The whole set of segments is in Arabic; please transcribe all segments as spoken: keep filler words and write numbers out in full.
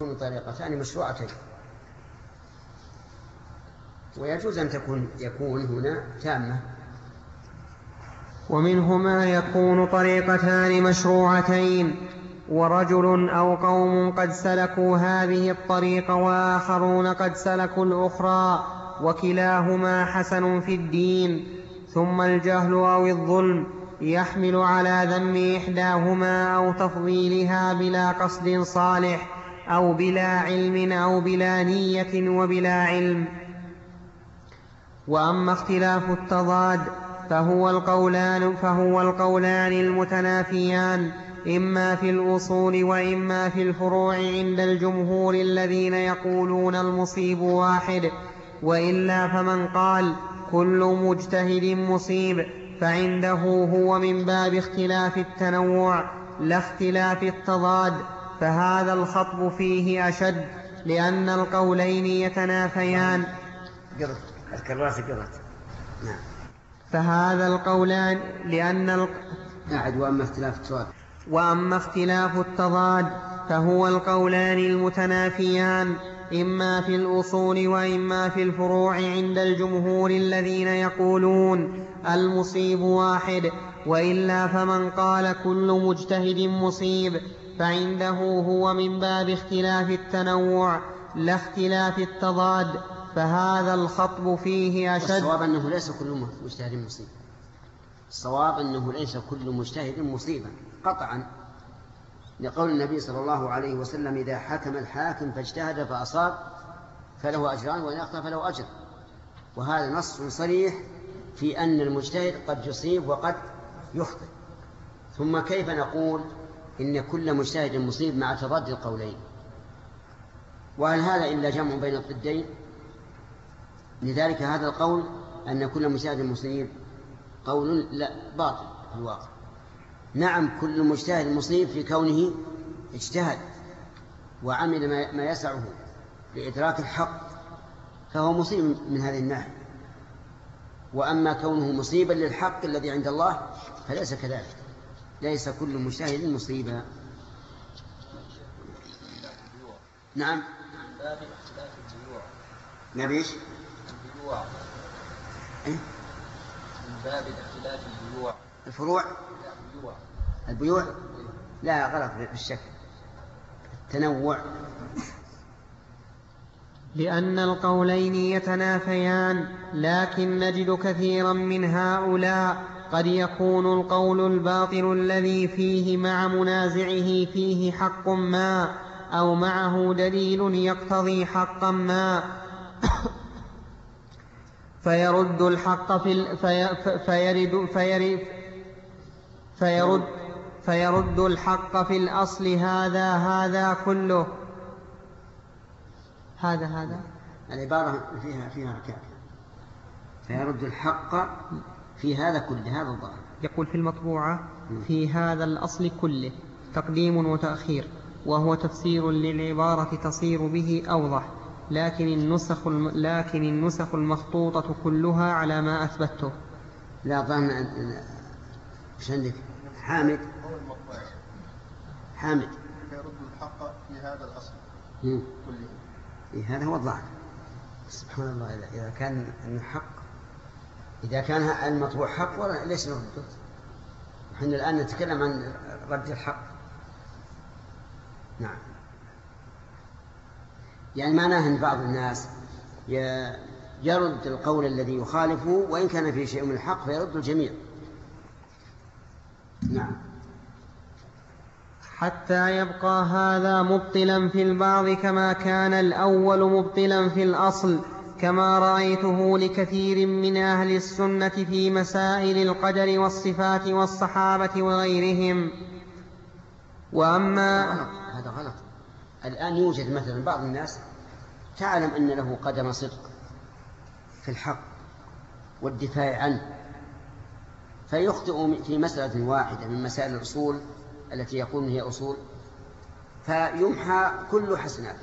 تكون طريقتان مشروعتين، ويجوز أن تكون يكون هنا تامة. ومنهما يكون طريقتان مشروعتين، ورجل أو قوم قد سلكوا هذه الطريق وآخرون قد سلكوا الأخرى، وكلاهما حسن في الدين. ثم الجهل أو الظلم يحمل على ذم إحداهما أو تفضيلها بلا قصد صالح، أو بلا علم أو بلا نية وبلا علم. وأما اختلاف التضاد فهو القولان, فهو القولان المتنافيان، إما في الأصول وإما في الفروع عند الجمهور الذين يقولون المصيب واحد. وإلا فمن قال كل مجتهد مصيب فعنده هو من باب اختلاف التنوع لا اختلاف التضاد، فهذا الخطب فيه أشد، لأن القولين يتنافيان. الكراسي قرأت. نعم. فهذا القولان لأن ال... أعد. وأما اختلاف التضاد وأما اختلاف التضاد فهو القولان المتنافيان، إما في الأصول وإما في الفروع عند الجمهور الذين يقولون المصيب واحد. وإلا فمن قال كل مجتهد مصيب فعنده هو من باب اختلاف التنوع لا اختلاف التضاد، فهذا الخطب فيه أشد. الصواب أنه ليس كل مجتهد مصيب. الصواب أنه ليس كل مجتهد مصيبا قطعا، لقول النبي صلى الله عليه وسلم إذا حكم الحاكم فاجتهد فأصاب فله أجران وإن أخطأ فله أجر. وهذا نص صريح في أن المجتهد قد يصيب وقد يخطئ. ثم كيف نقول إن كل مجتهد مصيب مع تضاد القولين؟ وهل هذا إلا جمع بين الضدين؟ لذلك هذا القول أن كل مجتهد مصيب قول لا باطل في الواقع. نعم كل مجتهد مصيب في كونه اجتهد وعمل ما يسعه لإدراك الحق فهو مصيب من هذه الناحية. وأما كونه مصيبا للحق الذي عند الله فليس كذلك، ليس كل مجتهد مصيبا. نعم. نبيش البيوع إيه؟ من باب اختلاف البيوع. الفروع البيوع البيوع لا غلط بالشكل التنوع، لأن القولين يتنافيان. لكن نجد كثيرا من هؤلاء قد يكون القول الباطل الذي فيه مع منازعه فيه حق ما أو معه دليل يقتضي حقا ما فيرد الحق في ال... في... فيرد... فيرد... فيرد... فيرد الحق في الأصل هذا هذا كله. هذا هذا العبارة فيها فيها ركاب. فيرد الحق في هذا كله، هذا الظاهر. يقول في المطبوعة في هذا الأصل كله تقديم وتأخير، وهو تفسير للعبارة تصير به أوضح. لكن النسخ الم... لكن النسخ المخطوطة كلها على ما أثبته. لا ظن ايش عندك حامد حامد يرد الحق في هذا الأصل مم. كله. إيه هذا هو الظاهر. سبحان الله، إذا كان الحق إذا كان المطبوع حق ولا ليش نرده؟ نحن الآن نتكلم عن رد الحق. نعم. يعني معناه أن بعض الناس يرد القول الذي يخالفه وإن كان فيه شيء من الحق فيرد الجميع. نعم. حتى يبقى هذا مبطلا في البعض كما كان الأول مبطلا في الأصل، كما رأيته لكثير من أهل السنة في مسائل القدر والصفات والصحابة وغيرهم. وأما هذا غلط. الآن يوجد مثلا بعض الناس تعلم أن له قدم صدق في الحق والدفاع عنه، فيخطئ في مسألة واحدة من مسائل الأصول التي يقول هي أصول، فيمحى كل حسناته.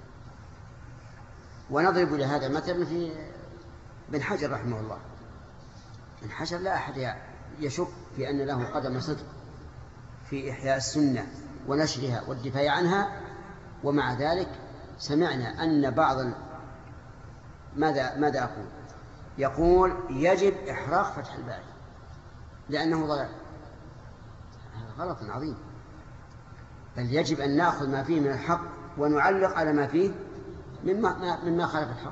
ونضرب لهذا مثلا في بن حجر رحمه الله. بن حجر لا أحد يشك في أن له قدم صدق في إحياء السنة ونشرها والدفاع عنها، ومع ذلك سمعنا أن بعض ال... ماذا ماذا أقول؟ يقول يجب إحراق فتح الباري لأنه ضلال. غلط عظيم، بل يجب أن نأخذ ما فيه من الحق ونعلق على ما فيه مما, مما خالف الحق.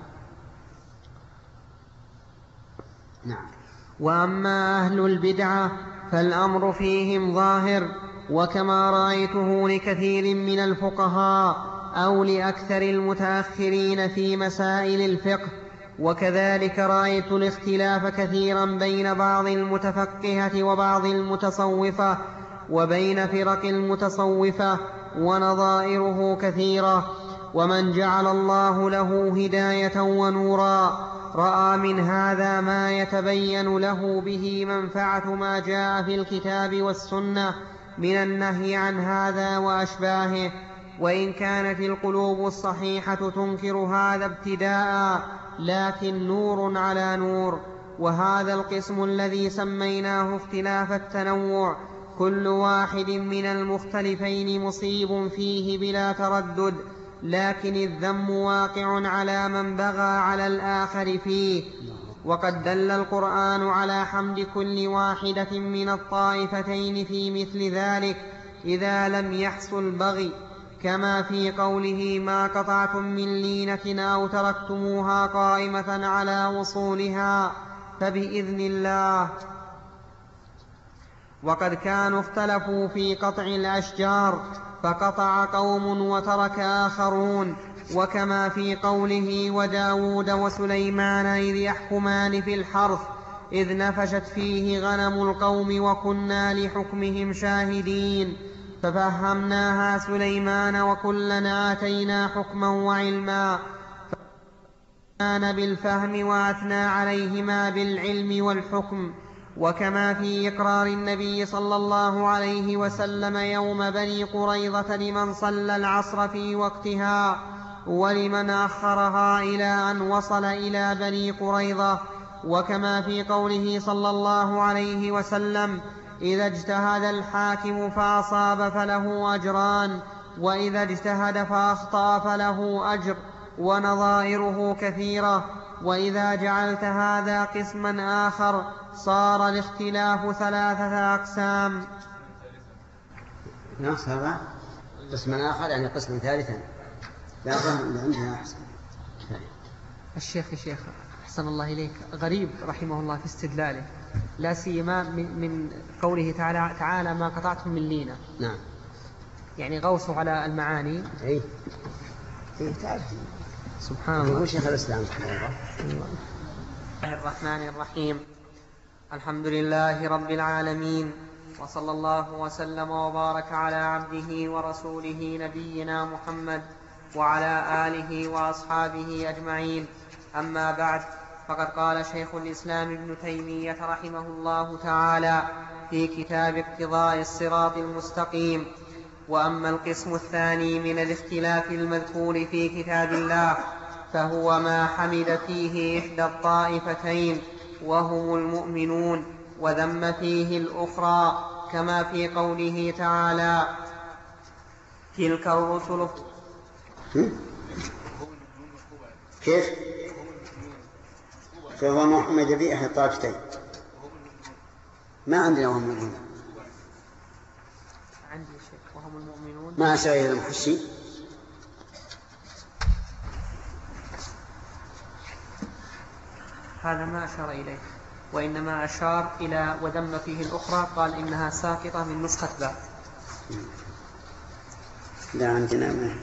نعم. وأما أهل البدعة فالأمر فيهم ظاهر، وكما رأيته لكثير من الفقهاء أو لأكثر المتأخرين في مسائل الفقه، وكذلك رأيت الاختلاف كثيرا بين بعض المتفقهة وبعض المتصوفة وبين فرق المتصوفة، ونظائره كثيرة. ومن جعل الله له هداية ونورا رأى من هذا ما يتبين له به منفعة ما جاء في الكتاب والسنة من النهي عن هذا وأشباهه، وإن كانت القلوب الصحيحة تنكر هذا ابتداء، لكن نور على نور. وهذا القسم الذي سميناه اختلاف التنوع كل واحد من المختلفين مصيب فيه بلا تردد، لكن الذم واقع على من بغى على الآخر فيه. وقد دل القرآن على حمد كل واحدة من الطائفتين في مثل ذلك إذا لم يحصل بغي، كما في قوله ما قطعتم من لينة أو تركتموها قائمة على وصولها فبإذن الله. وقد كانوا اختلفوا في قطع الأشجار فقطع قوم وترك آخرون، وكما في قوله وداود وسليمان إذ يحكمان في الحرث إذ نفشت فيه غنم القوم وكنا لحكمهم شاهدين، ففهمناها سليمان وكلنا آتينا حكما وعلما، فكان بالفهم وأثنى عليهما بالعلم والحكم. وكما في إقرار النبي صلى الله عليه وسلم يوم بني قريظة لمن صلى العصر في وقتها ولمن أخرها إلى أن وصل إلى بني قريظة. وكما في قوله صلى الله عليه وسلم إذا اجتهد الحاكم فأصاب فله أجران، وإذا اجتهد فأخطأ فله أجر، ونظائره كثيرة. وإذا جعلت هذا قسما آخر صار الاختلاف ثلاثة أقسام. نعم، هذا قسما آخر يعني قسم ثالثا. لا فهم عندنا أحسن. الشيخ الشيخ أحسن الله إليك غريب رحمه الله في استدلاله، لا سيما من, من قوله تعالى تعالى ما قطعتم من لينة. نعم. يعني غوصوا على المعاني. أي. إيه تعرف. سبحان الله. يقول شيخ الإسلام. الله الرحمن الرحيم. الحمد لله رب العالمين، وصلى الله وسلم وبارك على عبده ورسوله نبينا محمد وعلى آله وأصحابه أجمعين. أما بعد، فقد قال شيخ الإسلام ابن تيمية رحمه الله تعالى في كتاب اقتضاء الصراط المستقيم: وأما القسم الثاني من الاختلاف المذكور في كتاب الله فهو ما حمد فيه إحدى الطائفتين وهم المؤمنون، وذم فيه الأخرى، كما في قوله تعالى تلك الرسل. كيف؟ فهو ما حمد فيه إحدى الطائفتين. ما عندنا وهم المؤمنون. عندي شيء وهم المؤمنون. ما أشار إلى المحشي. هذا ما أشار إليه، وإنما أشار إلى وذم فيه الأخرى، قال إنها ساقطة من نسخة باء. لا عندنا ما.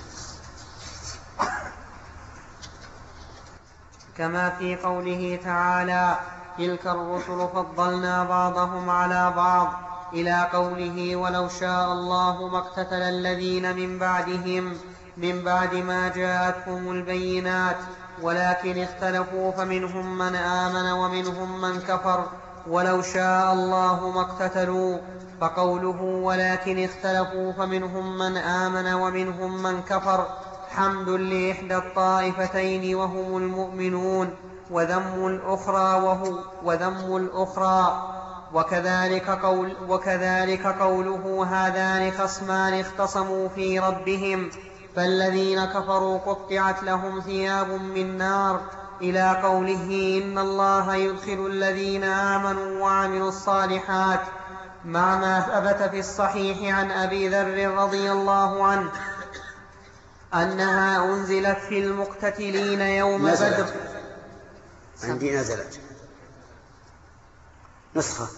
كما في قوله تعالى تلك الرسل فضلنا بعضهم على بعض، إلى قوله ولو شاء الله ما اقتتل الذين من بعدهم من بعد ما جاءتهم البينات ولكن اختلفوا فمنهم من آمن ومنهم من كفر ولو شاء الله ما اقتتلوا. فقوله ولكن اختلفوا فمنهم من آمن ومنهم من كفر حمد لإحدى الطائفتين وهم المؤمنون، وذم الأخرى وهو وذم الأخرى. وكذلك, قول وكذلك قوله هذان خصمان اختصموا في ربهم فالذين كفروا قطعت لهم ثياب من نار إلى قوله إن الله يدخل الذين آمنوا وعملوا الصالحات، مع ما ثبت في الصحيح عن أبي ذر رضي الله عنه أنها أنزلت في المقتتلين يوم نزلت. بدر. عندي نزلت نسخة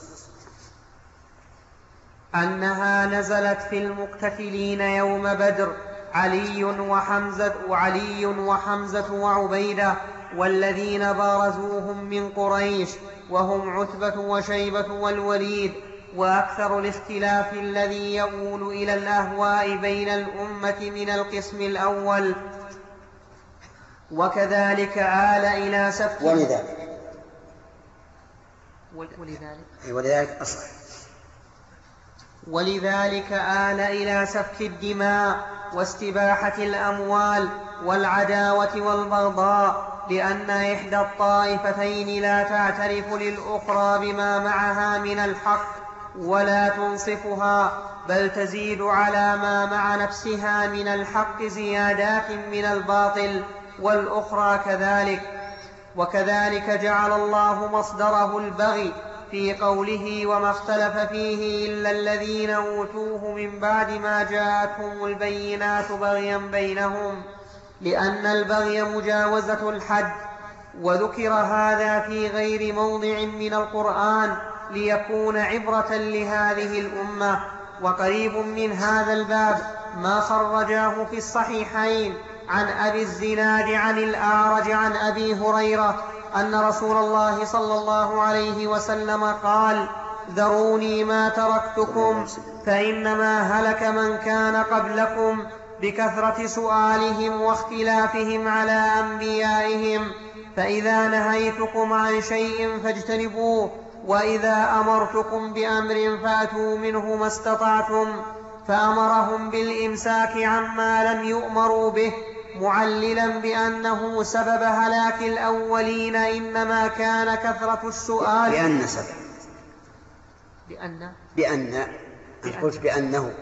أنها نزلت في المقتتلين يوم بدر علي وحمزة وعلي وحمزة وعبيدة والذين بارزوهم من قريش، وهم عتبة وشيبة والوليد. وأكثر الاختلاف الذي يؤول إلى الأهواء بين الأمة من القسم الأول، وكذلك آل إلى سفك ولذلك ولذلك ولذلك أصح ولذلك آل إلى سفك الدماء واستباحة الأموال والعداوة والبغضاء، لأن إحدى الطائفتين لا تعترف للأخرى بما معها من الحق ولا تنصفها، بل تزيد على ما مع نفسها من الحق زيادات من الباطل، والأخرى كذلك. وكذلك جعل الله مصدره البغي في قوله وما اختلف فيه إلا الذين أوتوه من بعد ما جاءتهم البينات بغيا بينهم، لأن البغي مجاوزة الحد. وذكر هذا في غير موضع من القرآن ليكون عبرة لهذه الأمة. وقريب من هذا الباب ما خرجاه في الصحيحين عن أبي الزناد عن الأعرج عن أبي هريرة أن رسول الله صلى الله عليه وسلم قال: ذروني ما تركتكم فإنما هلك من كان قبلكم بكثرة سؤالهم واختلافهم على أنبيائهم، فإذا نهيتكم عن شيء فاجتنبوه، وإذا أمرتكم بأمر فأتوا منه ما استطعتم. فأمرهم بالإمساك عما لم يؤمروا به، معللا بأنه سبب هلاك الأولين إنما كان كثرة السؤال. بأن سبب بأن بأن قلت بأنه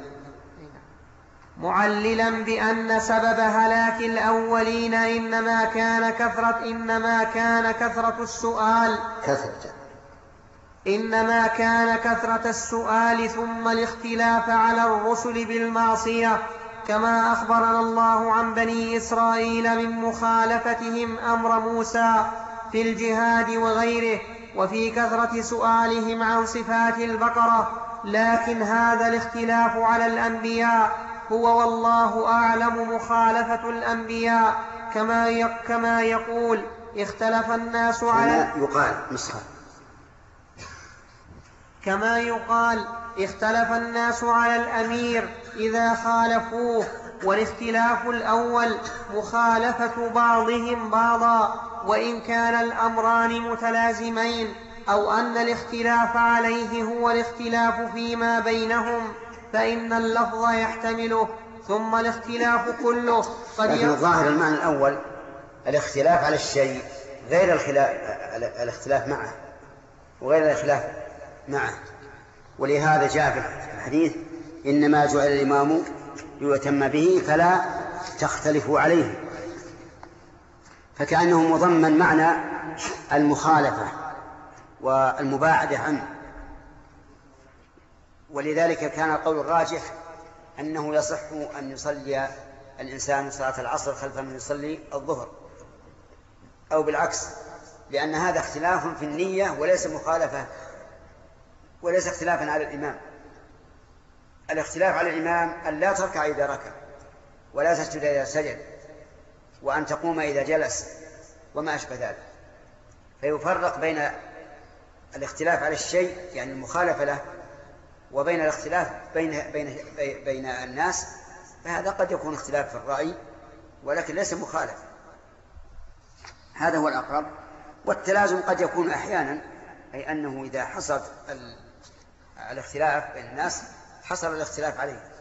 معللا بأن سبب هلاك الأولين إنما كان كثرة إنما كان كثرة السؤال كثرة إنما كان كثرة السؤال ثم الاختلاف على الرسل بالمعصية، كما أخبرنا الله عن بني إسرائيل من مخالفتهم أمر موسى في الجهاد وغيره، وفي كثرة سؤالهم عن صفات البقرة. لكن هذا الاختلاف على الأنبياء هو والله أعلم مخالفة الأنبياء، كما كما يقول اختلف الناس على كما يقال نسخة كما يقال اختلف الناس على الأمير إذا خالفوه، والاختلاف الأول مخالفة بعضهم بعضا، وإن كان الأمران متلازمين، أو أن الاختلاف عليه هو الاختلاف فيما بينهم، فإن اللفظ يحتمله، ثم الاختلاف كله قد لكن الظاهر المعنى الأول الاختلاف على الشيء غير الخلاف الاختلاف معه وغير الاختلاف معه. ولهذا جاء في الحديث إنما جعل الإمام ليؤتم به فلا تختلفوا عليه، فكأنه مضمن معنى المخالفة والمباعدة عنه. ولذلك كان القول الراجح أنه يصح أن يصلي الإنسان صلاة العصر خلف من يصلي الظهر، أو بالعكس، لأن هذا اختلاف في النية وليس مخالفة وليس اختلافا على الإمام. الاختلاف على الإمام أن لا تركع إذا ركع، ولا تسجد إذا سجد، وأن تقوم إذا جلس، وما أشبه ذلك. فيفرق بين الاختلاف على الشيء يعني المخالفة له، وبين الاختلاف بين بين بين الناس، فهذا قد يكون اختلاف في الرأي ولكن ليس مخالف. هذا هو الأقرب. والتلازم قد يكون أحيانا، أي أنه إذا حصل الاختلاف بين الناس حصل الاختلاف عليه.